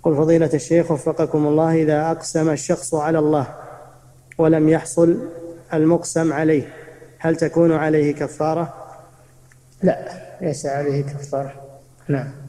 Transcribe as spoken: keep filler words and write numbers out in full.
قل فضيلة الشيخ وفقكم الله، إذا أقسم الشخص على الله ولم يحصل المقسم عليه هل تكون عليه كفارة؟ لا، ليس عليه كفارة. نعم.